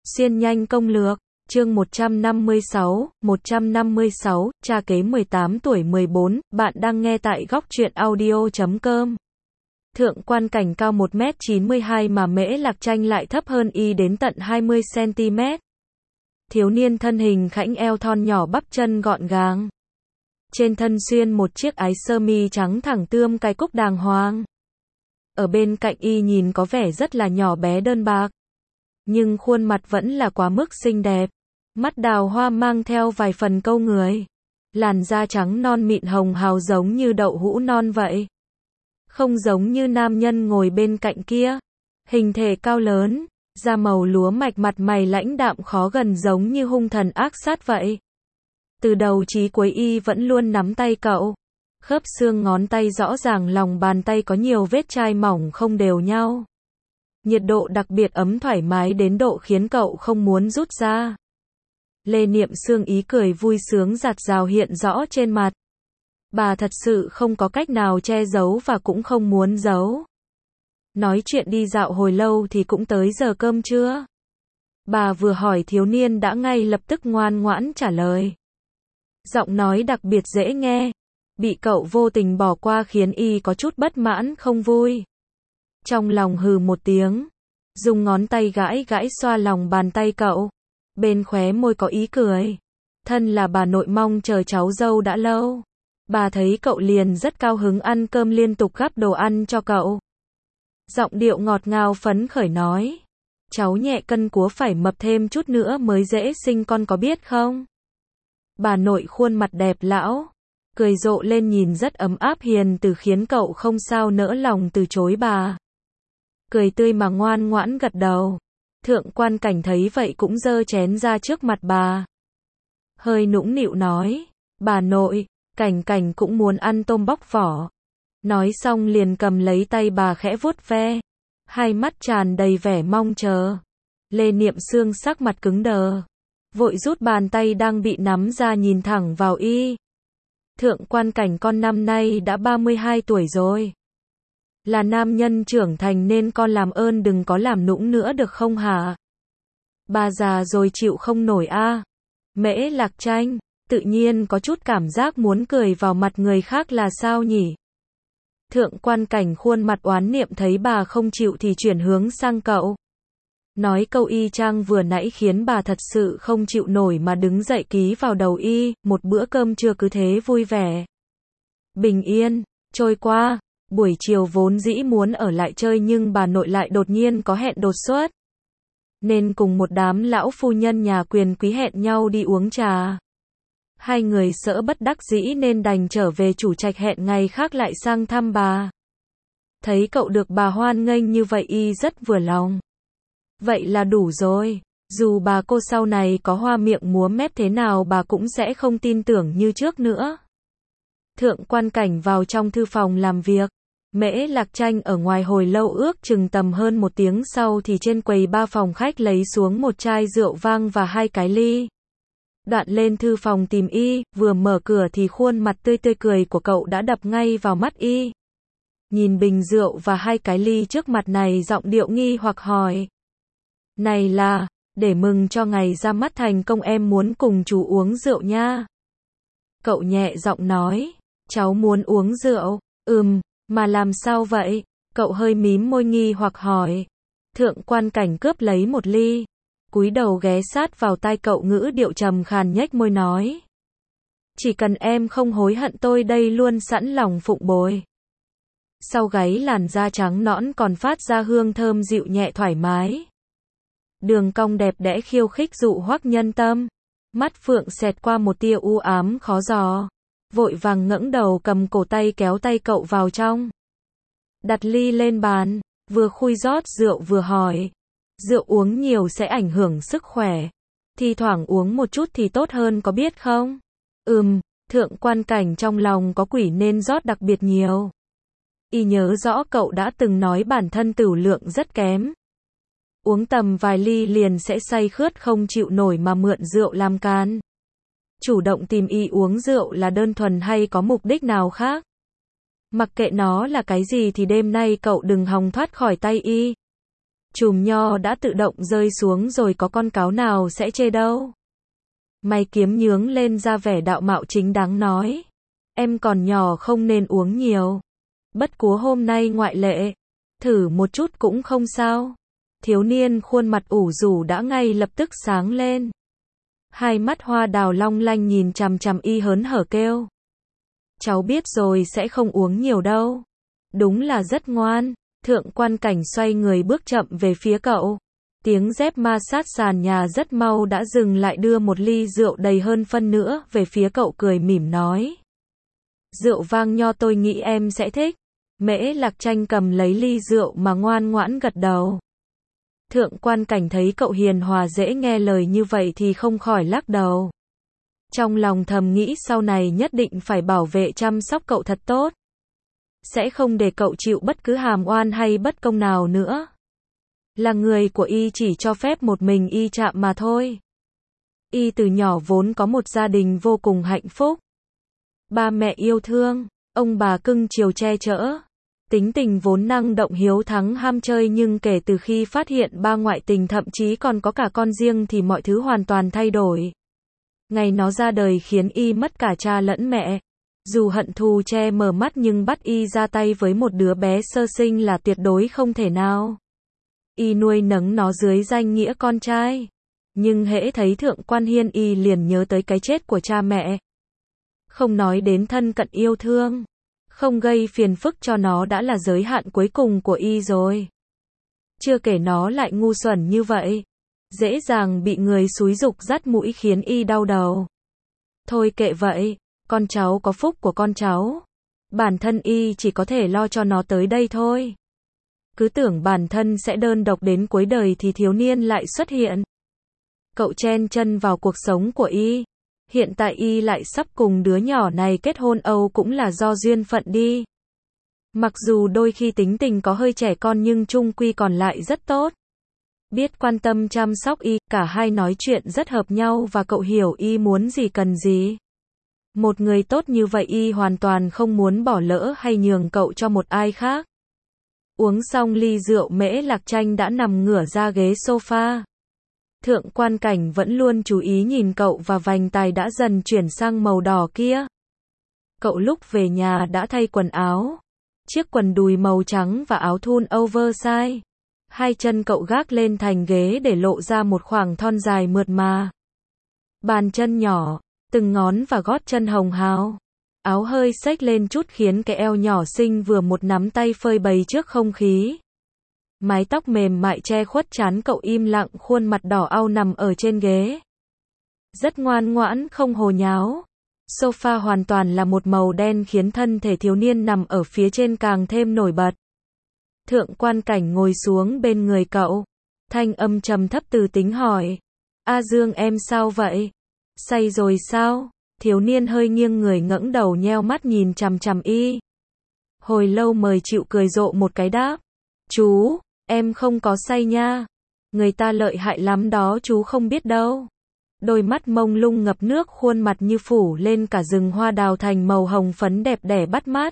Siêu nhanh công lược, chương 156, cha kế 18 tuổi 14, bạn đang nghe tại góc truyện audio.com. Thượng quan cảnh cao 1m92 mà Mễ Lạc Tranh lại thấp hơn y đến tận 20cm. Thiếu niên thân hình khảnh eo thon nhỏ, bắp chân gọn gàng. Trên thân xuyên một chiếc áo sơ mi trắng thẳng tươm cài cúc đàng hoàng. Ở bên cạnh y nhìn có vẻ rất là nhỏ bé đơn bạc, nhưng khuôn mặt vẫn là quá mức xinh đẹp. Mắt đào hoa mang theo vài phần câu người. Làn da trắng non mịn hồng hào giống như đậu hũ non vậy. Không giống như nam nhân ngồi bên cạnh kia. Hình thể cao lớn, da màu lúa mạch, mặt mày lãnh đạm khó gần giống như hung thần ác sát vậy. Từ đầu chí cuối y vẫn luôn nắm tay cậu. Khớp xương ngón tay rõ ràng, lòng bàn tay có nhiều vết chai mỏng không đều nhau. Nhiệt độ đặc biệt ấm thoải mái đến độ khiến cậu không muốn rút ra. Lê Niệm Sương ý cười vui sướng rạt rào hiện rõ trên mặt. Bà thật sự không có cách nào che giấu và cũng không muốn giấu. Nói chuyện đi dạo hồi lâu thì cũng tới giờ cơm trưa. Bà vừa hỏi thiếu niên đã ngay lập tức ngoan ngoãn trả lời. Giọng nói đặc biệt dễ nghe. Bị cậu vô tình bỏ qua khiến y có chút bất mãn không vui. Trong lòng hừ một tiếng, dùng ngón tay gãi gãi xoa lòng bàn tay cậu. Bên khóe môi có ý cười. Thân là bà nội mong chờ cháu dâu đã lâu. Bà thấy cậu liền rất cao hứng, ăn cơm liên tục gắp đồ ăn cho cậu. Giọng điệu ngọt ngào phấn khởi nói. Cháu nhẹ cân cúa phải mập thêm chút nữa mới dễ sinh con có biết không? Bà nội khuôn mặt đẹp lão, cười rộ lên nhìn rất ấm áp hiền từ khiến cậu không sao nỡ lòng từ chối bà. Cười tươi mà ngoan ngoãn gật đầu. Thượng quan cảnh thấy vậy cũng giơ chén ra trước mặt bà. Hơi nũng nịu nói. Bà nội, cảnh cảnh cũng muốn ăn tôm bóc vỏ. Nói xong liền cầm lấy tay bà khẽ vuốt ve. Hai mắt tràn đầy vẻ mong chờ. Lê Niệm Sương sắc mặt cứng đờ. Vội rút bàn tay đang bị nắm ra nhìn thẳng vào y. Thượng quan cảnh con năm nay đã 32 tuổi rồi. Là nam nhân trưởng thành nên con làm ơn đừng có làm nũng nữa được không hả? Bà già rồi chịu không nổi a. Mễ Lạc Tranh, tự nhiên có chút cảm giác muốn cười vào mặt người khác là sao nhỉ? Thượng quan cảnh khuôn mặt oán niệm thấy bà không chịu thì chuyển hướng sang cậu. Nói câu y chang vừa nãy khiến bà thật sự không chịu nổi mà đứng dậy ký vào đầu y. Một bữa cơm trưa cứ thế vui vẻ, bình yên, trôi qua. Buổi chiều vốn dĩ muốn ở lại chơi nhưng bà nội lại đột nhiên có hẹn đột xuất. Nên cùng một đám lão phu nhân nhà quyền quý hẹn nhau đi uống trà. Hai người sợ bất đắc dĩ nên đành trở về chủ trạch hẹn ngày khác lại sang thăm bà. Thấy cậu được bà hoan nghênh như vậy y rất vừa lòng. Vậy là đủ rồi. Dù bà cô sau này có hoa miệng múa mép thế nào bà cũng sẽ không tin tưởng như trước nữa. Thượng quan cảnh vào trong thư phòng làm việc. Mễ Lạc Tranh ở ngoài hồi lâu, ước chừng tầm hơn một tiếng sau thì trên quầy ba phòng khách lấy xuống một chai rượu vang và hai cái ly. Đoạn lên thư phòng tìm y, vừa mở cửa thì khuôn mặt tươi cười của cậu đã đập ngay vào mắt y. Nhìn bình rượu và hai cái ly trước mặt này, giọng điệu nghi hoặc hỏi. Này là, để mừng cho ngày ra mắt thành công em muốn cùng chú uống rượu nha. Cậu nhẹ giọng nói, cháu muốn uống rượu, mà làm sao vậy? Cậu hơi mím môi nghi hoặc hỏi. Thượng quan cảnh cướp lấy một ly, cúi đầu ghé sát vào tai cậu, ngữ điệu trầm khàn nhếch môi nói. Chỉ cần em không hối hận tôi đây luôn sẵn lòng phụng bồi. Sau gáy làn da trắng nõn còn phát ra hương thơm dịu nhẹ thoải mái. Đường cong đẹp đẽ khiêu khích dụ hoắc nhân tâm. Mắt phượng xẹt qua một tia u ám khó dò. Vội vàng ngẩng đầu cầm cổ tay kéo tay cậu vào trong. Đặt ly lên bàn, vừa khui rót rượu vừa hỏi. Rượu uống nhiều sẽ ảnh hưởng sức khỏe. Thi thoảng uống một chút thì tốt hơn có biết không? Thượng quan cảnh trong lòng có quỷ nên rót đặc biệt nhiều. Y nhớ rõ cậu đã từng nói bản thân tửu lượng rất kém. Uống tầm vài ly liền sẽ say khướt không chịu nổi mà mượn rượu làm can. Chủ động tìm y uống rượu là đơn thuần hay có mục đích nào khác? Mặc kệ nó là cái gì thì đêm nay cậu đừng hòng thoát khỏi tay y. Chùm nho đã tự động rơi xuống rồi, có con cáo nào sẽ chê đâu. Mày kiếm nhướng lên ra vẻ đạo mạo chính đáng nói. Em còn nhỏ không nên uống nhiều. Bất quá hôm nay ngoại lệ. Thử một chút cũng không sao. Thiếu niên khuôn mặt ủ rũ đã ngay lập tức sáng lên. Hai mắt hoa đào long lanh nhìn chằm chằm y hớn hở kêu. Cháu biết rồi, sẽ không uống nhiều đâu. Đúng là rất ngoan. Thượng quan cảnh xoay người bước chậm về phía cậu. Tiếng dép ma sát sàn nhà rất mau đã dừng lại, đưa một ly rượu đầy hơn phân nữa về phía cậu, cười mỉm nói. Rượu vang nho tôi nghĩ em sẽ thích. Mễ Lạc Tranh cầm lấy ly rượu mà ngoan ngoãn gật đầu. Thượng quan cảnh thấy cậu hiền hòa dễ nghe lời như vậy thì không khỏi lắc đầu. Trong lòng thầm nghĩ sau này nhất định phải bảo vệ chăm sóc cậu thật tốt. Sẽ không để cậu chịu bất cứ hàm oan hay bất công nào nữa. Là người của y chỉ cho phép một mình y chạm mà thôi. Y từ nhỏ vốn có một gia đình vô cùng hạnh phúc. Ba mẹ yêu thương, ông bà cưng chiều che chở. Tính tình vốn năng động hiếu thắng ham chơi, nhưng kể từ khi phát hiện ba ngoại tình thậm chí còn có cả con riêng thì mọi thứ hoàn toàn thay đổi. Ngày nó ra đời khiến y mất cả cha lẫn mẹ. Dù hận thù che mờ mắt nhưng bắt y ra tay với một đứa bé sơ sinh là tuyệt đối không thể nào. Y nuôi nấng nó dưới danh nghĩa con trai. Nhưng hễ thấy Thượng quan Hiên y liền nhớ tới cái chết của cha mẹ. Không nói đến thân cận yêu thương. Không gây phiền phức cho nó đã là giới hạn cuối cùng của y rồi. Chưa kể nó lại ngu xuẩn như vậy. Dễ dàng bị người xúi giục dắt mũi khiến y đau đầu. Thôi kệ vậy, con cháu có phúc của con cháu. Bản thân y chỉ có thể lo cho nó tới đây thôi. Cứ tưởng bản thân sẽ đơn độc đến cuối đời thì thiếu niên lại xuất hiện. Cậu chen chân vào cuộc sống của y. Hiện tại y lại sắp cùng đứa nhỏ này kết hôn, Âu cũng là do duyên phận đi. Mặc dù đôi khi tính tình có hơi trẻ con nhưng chung quy còn lại rất tốt. Biết quan tâm chăm sóc y, cả hai nói chuyện rất hợp nhau và cậu hiểu y muốn gì cần gì. Một người tốt như vậy y hoàn toàn không muốn bỏ lỡ hay nhường cậu cho một ai khác. Uống xong ly rượu, Mễ Lạc Tranh đã nằm ngửa ra ghế sofa. Thượng quan cảnh vẫn luôn chú ý nhìn cậu và vành tai đã dần chuyển sang màu đỏ kia. Cậu lúc về nhà đã thay quần áo. Chiếc quần đùi màu trắng và áo thun oversize. Hai chân cậu gác lên thành ghế để lộ ra một khoảng thon dài mượt mà. Bàn chân nhỏ, từng ngón và gót chân hồng hào. Áo hơi xếch lên chút khiến cái eo nhỏ xinh vừa một nắm tay phơi bày trước không khí. Mái tóc mềm mại che khuất trán cậu, im lặng khuôn mặt đỏ au nằm ở trên ghế. Rất ngoan ngoãn, không hồ nháo. Sofa hoàn toàn là một màu đen khiến thân thể thiếu niên nằm ở phía trên càng thêm nổi bật. Thượng quan cảnh ngồi xuống bên người cậu. Thanh âm trầm thấp từ tính hỏi. A Dương, em sao vậy? Say rồi sao? Thiếu niên hơi nghiêng người ngẩng đầu nheo mắt nhìn chằm chằm y. Hồi lâu mời chịu cười rộ một cái đáp. Chú, em không có say nha. Người ta lợi hại lắm đó, chú không biết đâu. Đôi mắt mông lung ngập nước, khuôn mặt như phủ lên cả rừng hoa đào thành màu hồng phấn đẹp đẽ bắt mắt.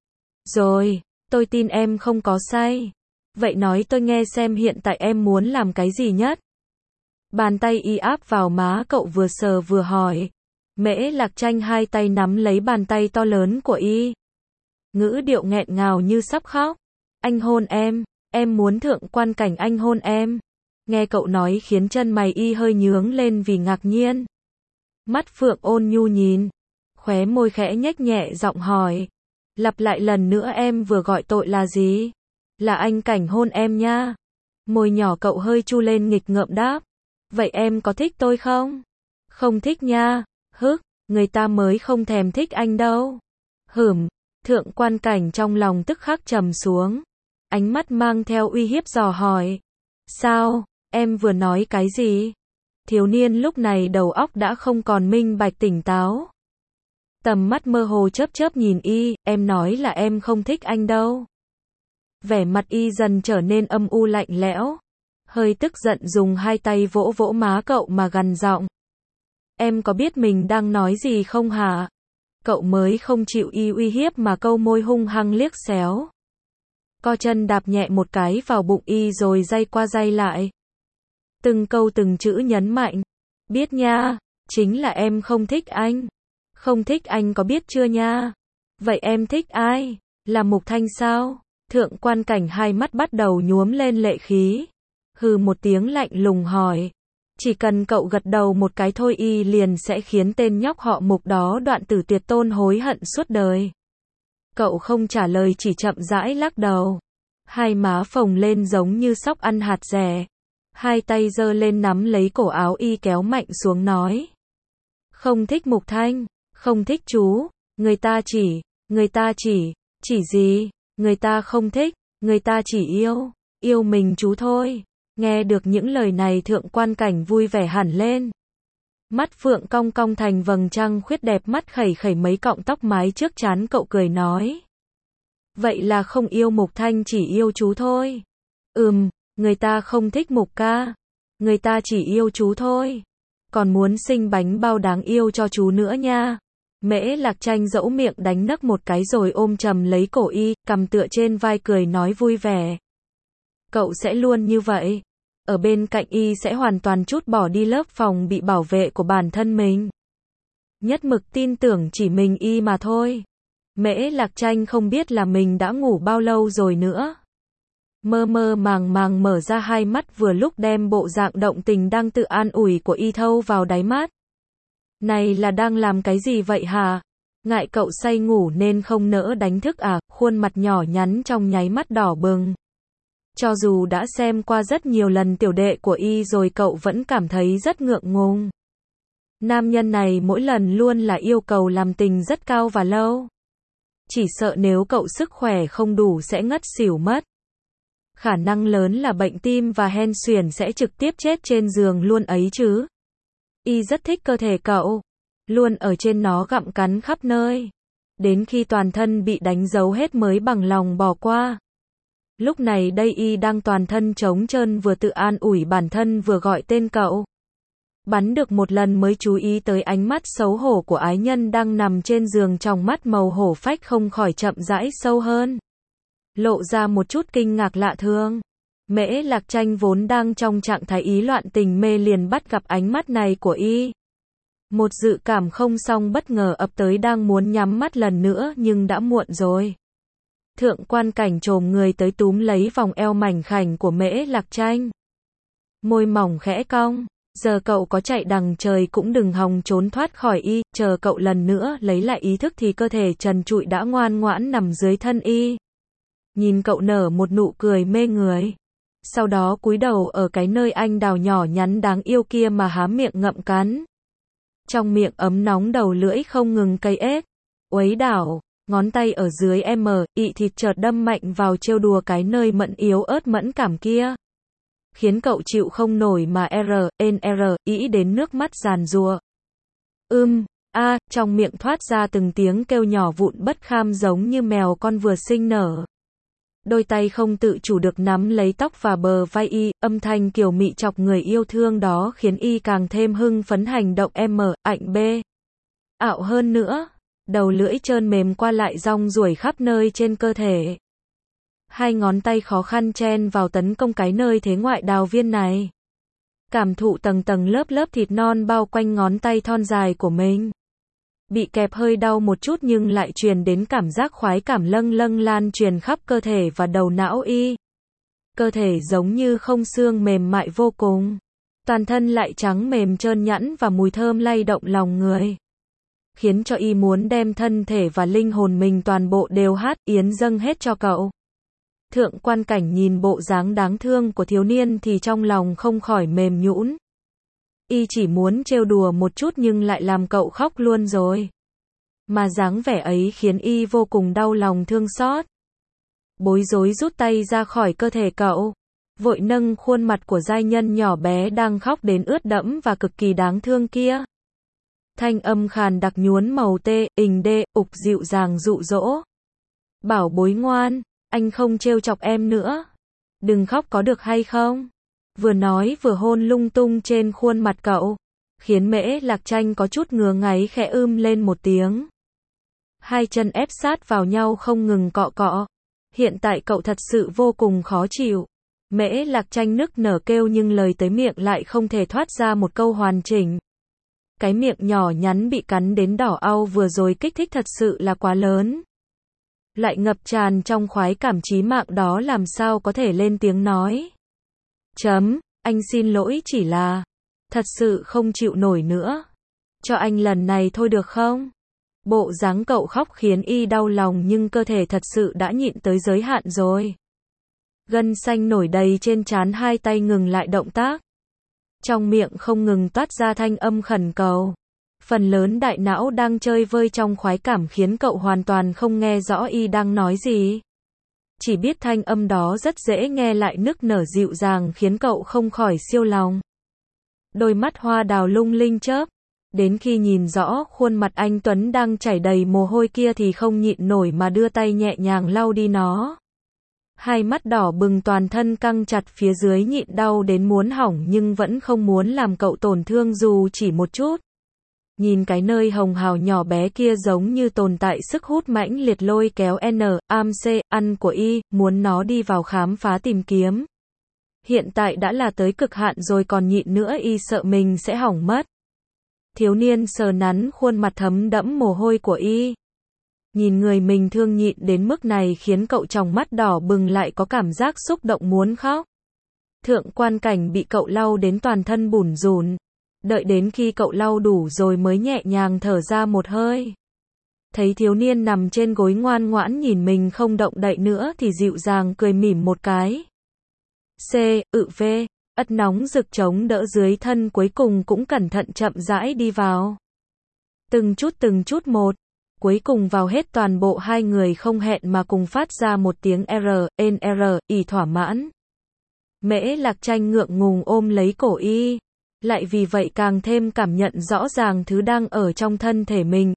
Rồi, tôi tin em không có say. Vậy nói tôi nghe xem hiện tại em muốn làm cái gì nhất? Bàn tay y áp vào má cậu, vừa sờ vừa hỏi. Mễ Lạc Tranh hai tay nắm lấy bàn tay to lớn của y. Ngữ điệu nghẹn ngào như sắp khóc. Anh hôn em muốn Thượng quan cảnh anh hôn em. Nghe cậu nói khiến chân mày y hơi nhướng lên vì ngạc nhiên. Mắt phượng ôn nhu nhìn. Khóe môi khẽ nhếch nhẹ giọng hỏi. Lặp lại lần nữa, em vừa gọi tội là gì? Là anh cảnh hôn em nha. Môi nhỏ cậu hơi chu lên nghịch ngợm đáp. Vậy em có thích tôi không? Không thích nha. Hức, người ta mới không thèm thích anh đâu. Thượng quan cảnh trong lòng tức khắc trầm xuống. Ánh mắt mang theo uy hiếp dò hỏi. Sao, em vừa nói cái gì? Thiếu niên lúc này đầu óc đã không còn minh bạch tỉnh táo. Tầm mắt mơ hồ chớp chớp nhìn y, em nói là em không thích anh đâu. Vẻ mặt y dần trở nên âm u lạnh lẽo. Hơi tức giận dùng hai tay vỗ vỗ má cậu mà gằn giọng. Em có biết mình đang nói gì không hả? Cậu mới không chịu y uy hiếp mà câu môi hung hăng liếc xéo. co chân đạp nhẹ một cái vào bụng y rồi day qua day lại. Từng câu từng chữ nhấn mạnh. Biết nha, chính là em không thích anh. Không thích anh có biết chưa nha? Vậy em thích ai? Là Mục Thanh sao? Thượng quan cảnh hai mắt bắt đầu nhuốm lên lệ khí. Hừ một tiếng lạnh lùng hỏi. Chỉ cần cậu gật đầu một cái thôi y liền sẽ khiến tên nhóc họ Mục đó đoạn tử tuyệt tôn hối hận suốt đời. Cậu không trả lời chỉ chậm rãi lắc đầu. Hai má phồng lên giống như sóc ăn hạt dẻ. Hai tay giơ lên nắm lấy cổ áo y kéo mạnh xuống nói. Không thích Mục Thanh, không thích chú, người ta chỉ gì, người ta không thích, người ta chỉ yêu mình chú thôi. Nghe được những lời này thượng quan cảnh vui vẻ hẳn lên. Mắt phượng cong cong thành vầng trăng khuyết đẹp mắt khẩy khẩy mấy cọng tóc mái trước trán cậu cười nói. Vậy là không yêu Mục Thanh chỉ yêu chú thôi. Người ta không thích Mục ca. Người ta chỉ yêu chú thôi. Còn muốn sinh bánh bao đáng yêu cho chú nữa nha. Mễ Lạc Tranh dẫu miệng đánh nấc một cái rồi ôm chầm lấy cổ y, cầm tựa trên vai cười nói vui vẻ. Cậu sẽ luôn như vậy. Ở bên cạnh y sẽ hoàn toàn trút bỏ đi lớp phòng bị bảo vệ của bản thân mình. Nhất mực tin tưởng chỉ mình y mà thôi. Mễ Lạc Tranh không biết là mình đã ngủ bao lâu rồi nữa. Mơ mơ màng màng mở ra hai mắt vừa lúc đem bộ dạng động tình đang tự an ủi của y thâu vào đáy mắt. Này là đang làm cái gì vậy hả? Ngại cậu say ngủ nên không nỡ đánh thức à? Khuôn mặt nhỏ nhắn trong nháy mắt đỏ bừng. Cho dù đã xem qua rất nhiều lần tiểu đệ của y rồi cậu vẫn cảm thấy rất ngượng ngùng. Nam nhân này mỗi lần luôn là yêu cầu làm tình rất cao và lâu. Chỉ sợ nếu cậu sức khỏe không đủ sẽ ngất xỉu mất. Khả năng lớn là bệnh tim và hen suyễn sẽ trực tiếp chết trên giường luôn ấy chứ. Y rất thích cơ thể cậu. Luôn ở trên nó gặm cắn khắp nơi. Đến khi toàn thân bị đánh dấu hết mới bằng lòng bỏ qua. Lúc này đây y đang toàn thân trống trơn vừa tự an ủi bản thân vừa gọi tên cậu. Bắn được một lần mới chú ý tới ánh mắt xấu hổ của ái nhân đang nằm trên giường trong mắt màu hổ phách không khỏi chậm rãi sâu hơn. Lộ ra một chút kinh ngạc lạ thường. Mễ Lạc Tranh vốn đang trong trạng thái ý loạn tình mê liền bắt gặp ánh mắt này của y. Một dự cảm không xong bất ngờ ập tới đang muốn nhắm mắt lần nữa nhưng đã muộn rồi. Thượng quan cảnh chồm người tới túm lấy vòng eo mảnh khảnh của Mễ Lạc Tranh. Môi mỏng khẽ cong. Giờ cậu có chạy đằng trời cũng đừng hòng trốn thoát khỏi y. Chờ cậu lần nữa lấy lại ý thức thì cơ thể trần trụi đã ngoan ngoãn nằm dưới thân y. Nhìn cậu nở một nụ cười mê người. Sau đó cúi đầu ở cái nơi anh đào nhỏ nhắn đáng yêu kia mà há miệng ngậm cắn. Trong miệng ấm nóng đầu lưỡi không ngừng cay ếch. Uấy đảo, ngón tay ở dưới ị thịt chợt đâm mạnh vào trêu đùa cái nơi mẫn yếu ớt mẫn cảm kia. Khiến cậu chịu không nổi mà ĩ đến nước mắt giàn giụa. Trong miệng thoát ra từng tiếng kêu nhỏ vụn bất kham giống như mèo con vừa sinh nở. Đôi tay không tự chủ được nắm lấy tóc và bờ vai y, âm thanh kiều mị chọc người yêu thương đó khiến y càng thêm hưng phấn hành động ạo hơn nữa. Đầu lưỡi trơn mềm qua lại rong ruổi khắp nơi trên cơ thể. Hai ngón tay khó khăn chen vào tấn công cái nơi thế ngoại đào viên này. Cảm thụ tầng tầng lớp lớp thịt non bao quanh ngón tay thon dài của mình. Bị kẹp hơi đau một chút nhưng lại truyền đến cảm giác khoái cảm lâng lan truyền khắp cơ thể và đầu não y. Cơ thể giống như không xương mềm mại vô cùng. Toàn thân lại trắng mềm trơn nhẵn và mùi thơm lay động lòng người. Khiến cho y muốn đem thân thể và linh hồn mình toàn bộ đều yến dâng hết cho cậu. Thượng quan cảnh nhìn bộ dáng đáng thương của thiếu niên thì trong lòng không khỏi mềm nhũn. Y chỉ muốn trêu đùa một chút nhưng lại làm cậu khóc luôn rồi. Mà dáng vẻ ấy khiến y vô cùng đau lòng thương xót. Bối rối rút tay ra khỏi cơ thể cậu. Vội nâng khuôn mặt của giai nhân nhỏ bé đang khóc đến ướt đẫm và cực kỳ đáng thương kia. Thanh âm khàn đặc nhuốm màu ục dịu dàng dụ dỗ. Bảo bối ngoan, anh không trêu chọc em nữa. Đừng khóc có được hay không? Vừa nói vừa hôn lung tung trên khuôn mặt cậu. Khiến Mễ Lạc Tranh có chút ngứa ngáy khẽ lên một tiếng. Hai chân ép sát vào nhau không ngừng cọ cọ. Hiện tại cậu thật sự vô cùng khó chịu. Mễ Lạc Tranh nức nở kêu nhưng lời tới miệng lại không thể thoát ra một câu hoàn chỉnh. Cái miệng nhỏ nhắn bị cắn đến đỏ au vừa rồi kích thích thật sự là quá lớn. Lại ngập tràn trong khoái cảm chí mạng đó làm sao có thể lên tiếng nói. Anh xin lỗi chỉ là, thật sự không chịu nổi nữa. Cho anh lần này thôi được không? Bộ dáng cậu khóc khiến y đau lòng nhưng cơ thể thật sự đã nhịn tới giới hạn rồi. Gân xanh nổi đầy trên trán, hai tay ngừng lại động tác. Trong miệng không ngừng toát ra thanh âm khẩn cầu. Phần lớn đại não đang chơi vơi trong khoái cảm khiến cậu hoàn toàn không nghe rõ y đang nói gì. Chỉ biết thanh âm đó rất dễ nghe lại nức nở dịu dàng khiến cậu không khỏi siêu lòng. Đôi mắt hoa đào lung linh chớp. Đến khi nhìn rõ khuôn mặt anh Tuấn đang chảy đầy mồ hôi kia thì không nhịn nổi mà đưa tay nhẹ nhàng lau đi nó. Hai mắt đỏ bừng, toàn thân căng chặt phía dưới, nhịn đau đến muốn hỏng nhưng vẫn không muốn làm cậu tổn thương dù chỉ một chút. Nhìn cái nơi hồng hào nhỏ bé kia giống như tồn tại sức hút mãnh liệt lôi kéo ăn của y, muốn nó đi vào khám phá tìm kiếm. Hiện tại đã là tới cực hạn rồi còn nhịn nữa y sợ mình sẽ hỏng mất. Thiếu niên sờ nắn khuôn mặt thấm đẫm mồ hôi của y. Nhìn người mình thương nhịn đến mức này khiến cậu tròng mắt đỏ bừng lại có cảm giác xúc động muốn khóc. Thượng quan cảnh bị cậu lau đến toàn thân bủn rủn. Đợi đến khi cậu lau đủ rồi mới nhẹ nhàng thở ra một hơi. Thấy thiếu niên nằm trên gối ngoan ngoãn nhìn mình không động đậy nữa thì dịu dàng cười mỉm một cái. Ất nóng rực chống đỡ dưới thân cuối cùng cũng cẩn thận chậm rãi đi vào. Từng chút một. Cuối cùng vào hết toàn bộ, hai người không hẹn mà cùng phát ra một tiếng ỉ thỏa mãn. Mễ Lạc Tranh ngượng ngùng ôm lấy cổ y. Lại vì vậy càng thêm cảm nhận rõ ràng thứ đang ở trong thân thể mình,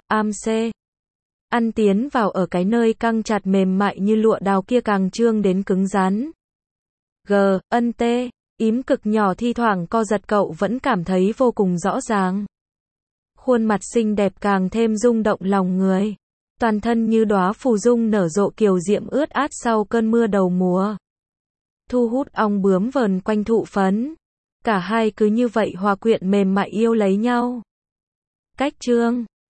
ăn tiến vào ở cái nơi căng chặt mềm mại như lụa đào kia càng trương đến cứng rắn. Ím cực nhỏ thi thoảng co giật cậu vẫn cảm thấy vô cùng rõ ràng. Khuôn mặt xinh đẹp càng thêm rung động lòng người. Toàn thân như đóa phù dung nở rộ kiều diễm ướt át sau cơn mưa đầu mùa. Thu hút ong bướm vờn quanh thụ phấn. Cả hai cứ như vậy hòa quyện mềm mại yêu lấy nhau. Cách chương